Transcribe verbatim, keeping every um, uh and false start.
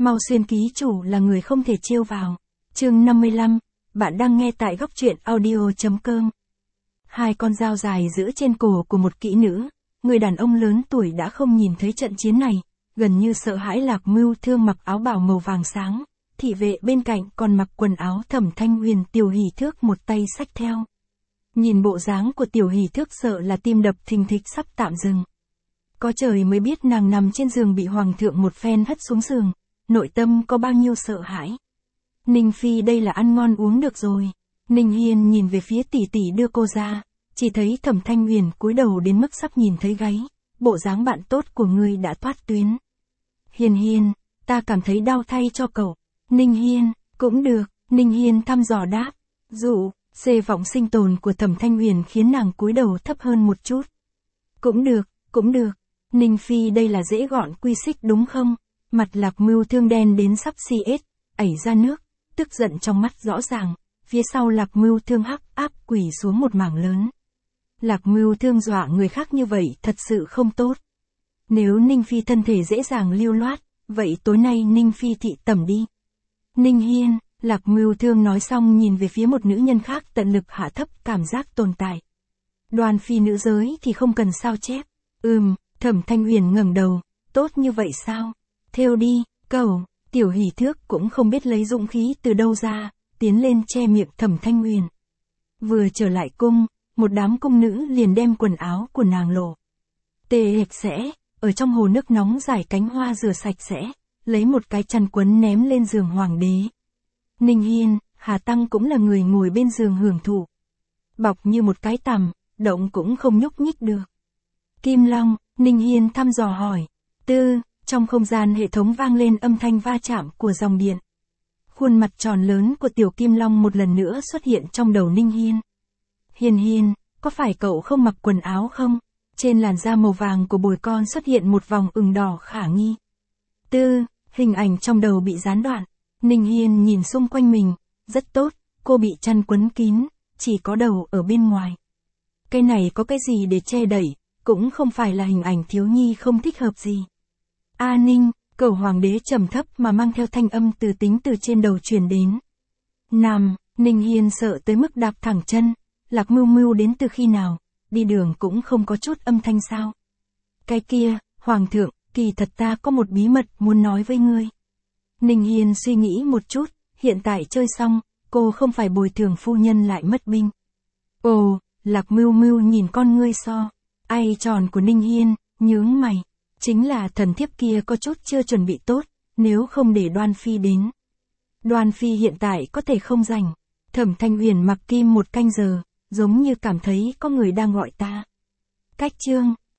Mau Xuyên ký chủ là người không thể trêu vào. Chương năm mươi lăm, bạn đang nghe tại góc truyện audio chấm com. Hai con dao dài giữ trên cổ của một kỹ nữ, người đàn ông lớn tuổi đã không nhìn thấy trận chiến này, gần như sợ hãi Lạc Mưu Thương mặc áo bào màu vàng sáng, thị vệ bên cạnh còn mặc quần áo Thẩm Thanh Huyền. Tiểu Hỷ Thước một tay xách theo. Nhìn bộ dáng của Tiểu Hỷ Thước sợ là tim đập thình thịch sắp tạm dừng. Có trời mới biết nàng nằm trên giường bị hoàng thượng một phen hất xuống giường, nội tâm có bao nhiêu sợ hãi. Ninh Phi đây là ăn ngon uống được rồi. Ninh Hiên nhìn về phía tỷ tỷ đưa cô ra, chỉ thấy Thẩm Thanh Huyền cúi đầu đến mức sắp nhìn thấy gáy, bộ dáng bạn tốt của ngươi đã thoát tuyến. Hiên Hiên, ta cảm thấy đau thay cho cậu. Ninh Hiên, cũng được, Ninh Hiên thăm dò đáp. Dụ, xê vọng sinh tồn của Thẩm Thanh Huyền khiến nàng cúi đầu thấp hơn một chút. Cũng được, cũng được, Ninh Phi đây là dễ gọn quy xích đúng không? Mặt Lạc Mưu Thương đen đến sắp xi ết, ẩy ra nước, tức giận trong mắt rõ ràng, phía sau Lạc Mưu Thương hắc áp quỳ xuống một mảng lớn. Lạc Mưu Thương dọa người khác như vậy thật sự không tốt. Nếu Ninh Phi thân thể dễ dàng lưu loát, vậy tối nay Ninh Phi thị tẩm đi. Ninh Hiên, Lạc Mưu Thương nói xong nhìn về phía một nữ nhân khác tận lực hạ thấp cảm giác tồn tại. Đoan Phi nữ giới thì không cần sao chép. Ừm, Thẩm Thanh Huyền ngẩng đầu, tốt như vậy sao? Theo đi, cậu. Tiểu Hỷ Thước cũng không biết lấy dũng khí từ đâu ra, tiến lên che miệng Thẩm Thanh Huyền. Vừa trở lại cung, một đám cung nữ liền đem quần áo của nàng lộ. Tê hệt sẽ, ở trong hồ nước nóng giải cánh hoa rửa sạch sẽ, lấy một cái chăn quấn ném lên giường hoàng đế. Ninh Hiên, Hà Tăng cũng là người ngồi bên giường hưởng thụ. Bọc như một cái tằm, động cũng không nhúc nhích được. Kim Long, Ninh Hiên thăm dò hỏi. Tư, trong không gian hệ thống vang lên âm thanh va chạm của dòng điện. Khuôn mặt tròn lớn của Tiểu Kim Long một lần nữa xuất hiện trong đầu Ninh Hiên. Hiên Hiên, có phải cậu không mặc quần áo không? Trên làn da màu vàng của bồi con xuất hiện một vòng ửng đỏ khả nghi. Tư, hình ảnh trong đầu bị gián đoạn. Ninh Hiên nhìn xung quanh mình, rất tốt, cô bị chăn quấn kín, chỉ có đầu ở bên ngoài. Cái này có cái gì để che đậy, cũng không phải là hình ảnh thiếu nhi không thích hợp gì. A Ninh, cậu hoàng đế trầm thấp mà mang theo thanh âm từ tính từ trên đầu truyền đến. Nằm, Ninh Hiên sợ tới mức đạp thẳng chân, Lạc Mưu Mưu đến từ khi nào, đi đường cũng không có chút âm thanh sao. Cái kia, hoàng thượng, kỳ thật ta có một bí mật muốn nói với ngươi. Ninh Hiên suy nghĩ một chút, hiện tại chơi xong, cô không phải bồi thường phu nhân lại mất binh. Ồ, Lạc Mưu Mưu nhìn con ngươi so, ai tròn của Ninh Hiên, nhướng mày. Chính là thần thiếp kia có chút chưa chuẩn bị tốt, nếu không để Đoan Phi đến. Đoan Phi hiện tại có thể không rảnh. Thẩm Thanh Huyền mặc kim một canh giờ, giống như cảm thấy có người đang gọi ta. Cách chương,